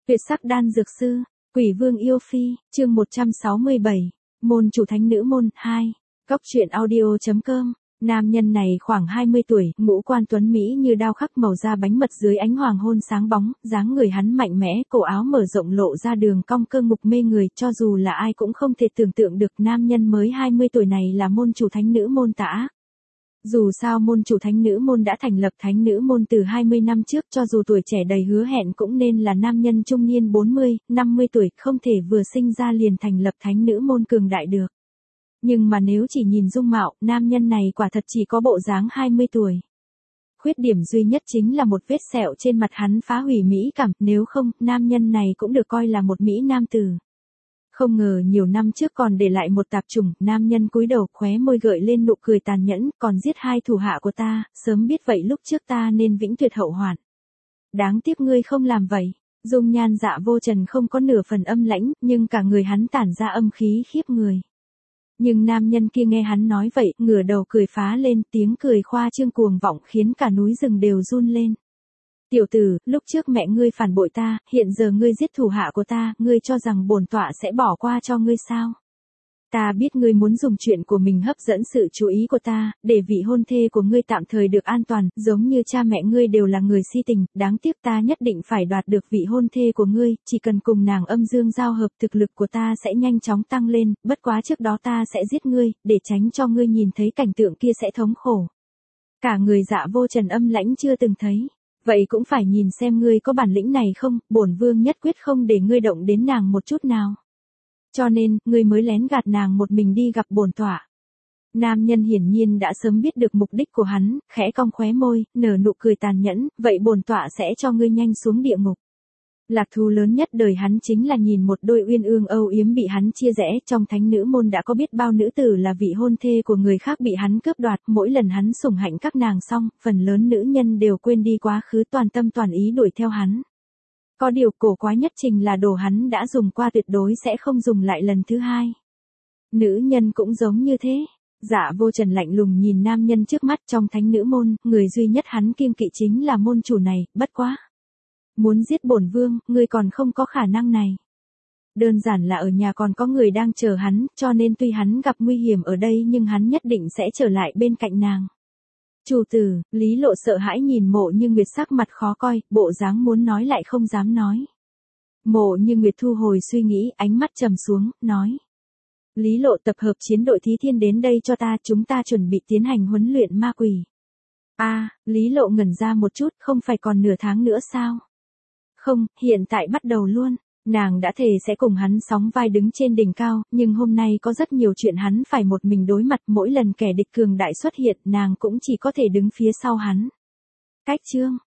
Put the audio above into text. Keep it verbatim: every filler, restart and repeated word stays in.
Tuyệt sắc đan dược sư, Quỷ Vương yêu phi, chương một trăm sáu mươi bảy, môn chủ thánh nữ môn, hai, Cóc truyện audio chấm com. Nam nhân này khoảng hai mươi tuổi, ngũ quan tuấn mỹ như đao khắc màu da bánh mật dưới ánh hoàng hôn sáng bóng, dáng người hắn mạnh mẽ, cổ áo mở rộng lộ ra đường cong cơ ngực mê người, cho dù là ai cũng không thể tưởng tượng được nam nhân mới hai mươi tuổi này là môn chủ thánh nữ môn Tả. Dù sao môn chủ thánh nữ môn đã thành lập thánh nữ môn từ hai mươi năm trước, cho dù tuổi trẻ đầy hứa hẹn cũng nên là nam nhân trung niên bốn mươi, năm mươi tuổi, không thể vừa sinh ra liền thành lập thánh nữ môn cường đại được. Nhưng mà nếu chỉ nhìn dung mạo, nam nhân này quả thật chỉ có bộ dáng hai mươi tuổi. Khuyết điểm duy nhất chính là một vết sẹo trên mặt hắn phá hủy mỹ cảm, nếu không, nam nhân này cũng được coi là một mỹ nam tử. Không ngờ nhiều năm trước còn để lại một tạp chủng, nam nhân cúi đầu khóe môi gợi lên nụ cười tàn nhẫn, còn giết hai thủ hạ của ta, sớm biết vậy lúc trước ta nên vĩnh tuyệt hậu hoạn. Đáng tiếc ngươi không làm vậy. Dung nhan Dạ Vô Trần không có nửa phần âm lãnh, nhưng cả người hắn tản ra âm khí khiếp người. Nhưng nam nhân kia nghe hắn nói vậy, ngửa đầu cười phá lên, tiếng cười khoa trương cuồng vọng khiến cả núi rừng đều run lên. Tiểu tử, lúc trước mẹ ngươi phản bội ta, hiện giờ ngươi giết thủ hạ của ta, ngươi cho rằng bổn tọa sẽ bỏ qua cho ngươi sao? Ta biết ngươi muốn dùng chuyện của mình hấp dẫn sự chú ý của ta, để vị hôn thê của ngươi tạm thời được an toàn, giống như cha mẹ ngươi đều là người si tình, đáng tiếc ta nhất định phải đoạt được vị hôn thê của ngươi, chỉ cần cùng nàng âm dương giao hợp thực lực của ta sẽ nhanh chóng tăng lên, bất quá trước đó ta sẽ giết ngươi, để tránh cho ngươi nhìn thấy cảnh tượng kia sẽ thống khổ. Cả người Dạ Vô Trần âm lãnh chưa từng thấy. Vậy cũng phải nhìn xem ngươi có bản lĩnh này không, bổn vương nhất quyết không để ngươi động đến nàng một chút nào. Cho nên, ngươi mới lén gạt nàng một mình đi gặp bổn tọa. Nam nhân hiển nhiên đã sớm biết được mục đích của hắn, khẽ cong khóe môi, nở nụ cười tàn nhẫn, vậy bổn tọa sẽ cho ngươi nhanh xuống địa ngục. Lạc thú lớn nhất đời hắn chính là nhìn một đôi uyên ương âu yếm bị hắn chia rẽ, trong thánh nữ môn đã có biết bao nữ tử là vị hôn thê của người khác bị hắn cướp đoạt, mỗi lần hắn sủng hạnh các nàng xong, phần lớn nữ nhân đều quên đi quá khứ toàn tâm toàn ý đuổi theo hắn. Có điều cổ quái nhất trình là đồ hắn đã dùng qua tuyệt đối sẽ không dùng lại lần thứ hai. Nữ nhân cũng giống như thế. Dạ Vô Trần lạnh lùng nhìn nam nhân trước mắt trong thánh nữ môn, người duy nhất hắn kiêng kỵ chính là môn chủ này, bất quá. Muốn giết bổn vương, ngươi còn không có khả năng này. Đơn giản là ở nhà còn có người đang chờ hắn, cho nên tuy hắn gặp nguy hiểm ở đây nhưng hắn nhất định sẽ trở lại bên cạnh nàng. Chủ tử, Lý Lộ sợ hãi nhìn Mộ Như Nguyệt sắc mặt khó coi, bộ dáng muốn nói lại không dám nói. Mộ Như Nguyệt thu hồi suy nghĩ, ánh mắt trầm xuống, nói. Lý Lộ tập hợp chiến đội Thí Thiên đến đây cho ta, chúng ta chuẩn bị tiến hành huấn luyện ma quỷ. A, à, Lý Lộ ngẩn ra một chút, không phải còn nửa tháng nữa sao? Không, hiện tại bắt đầu luôn. Nàng đã thề sẽ cùng hắn sóng vai đứng trên đỉnh cao, nhưng hôm nay có rất nhiều chuyện hắn phải một mình đối mặt, mỗi lần kẻ địch cường đại xuất hiện, nàng cũng chỉ có thể đứng phía sau hắn. Cách chương,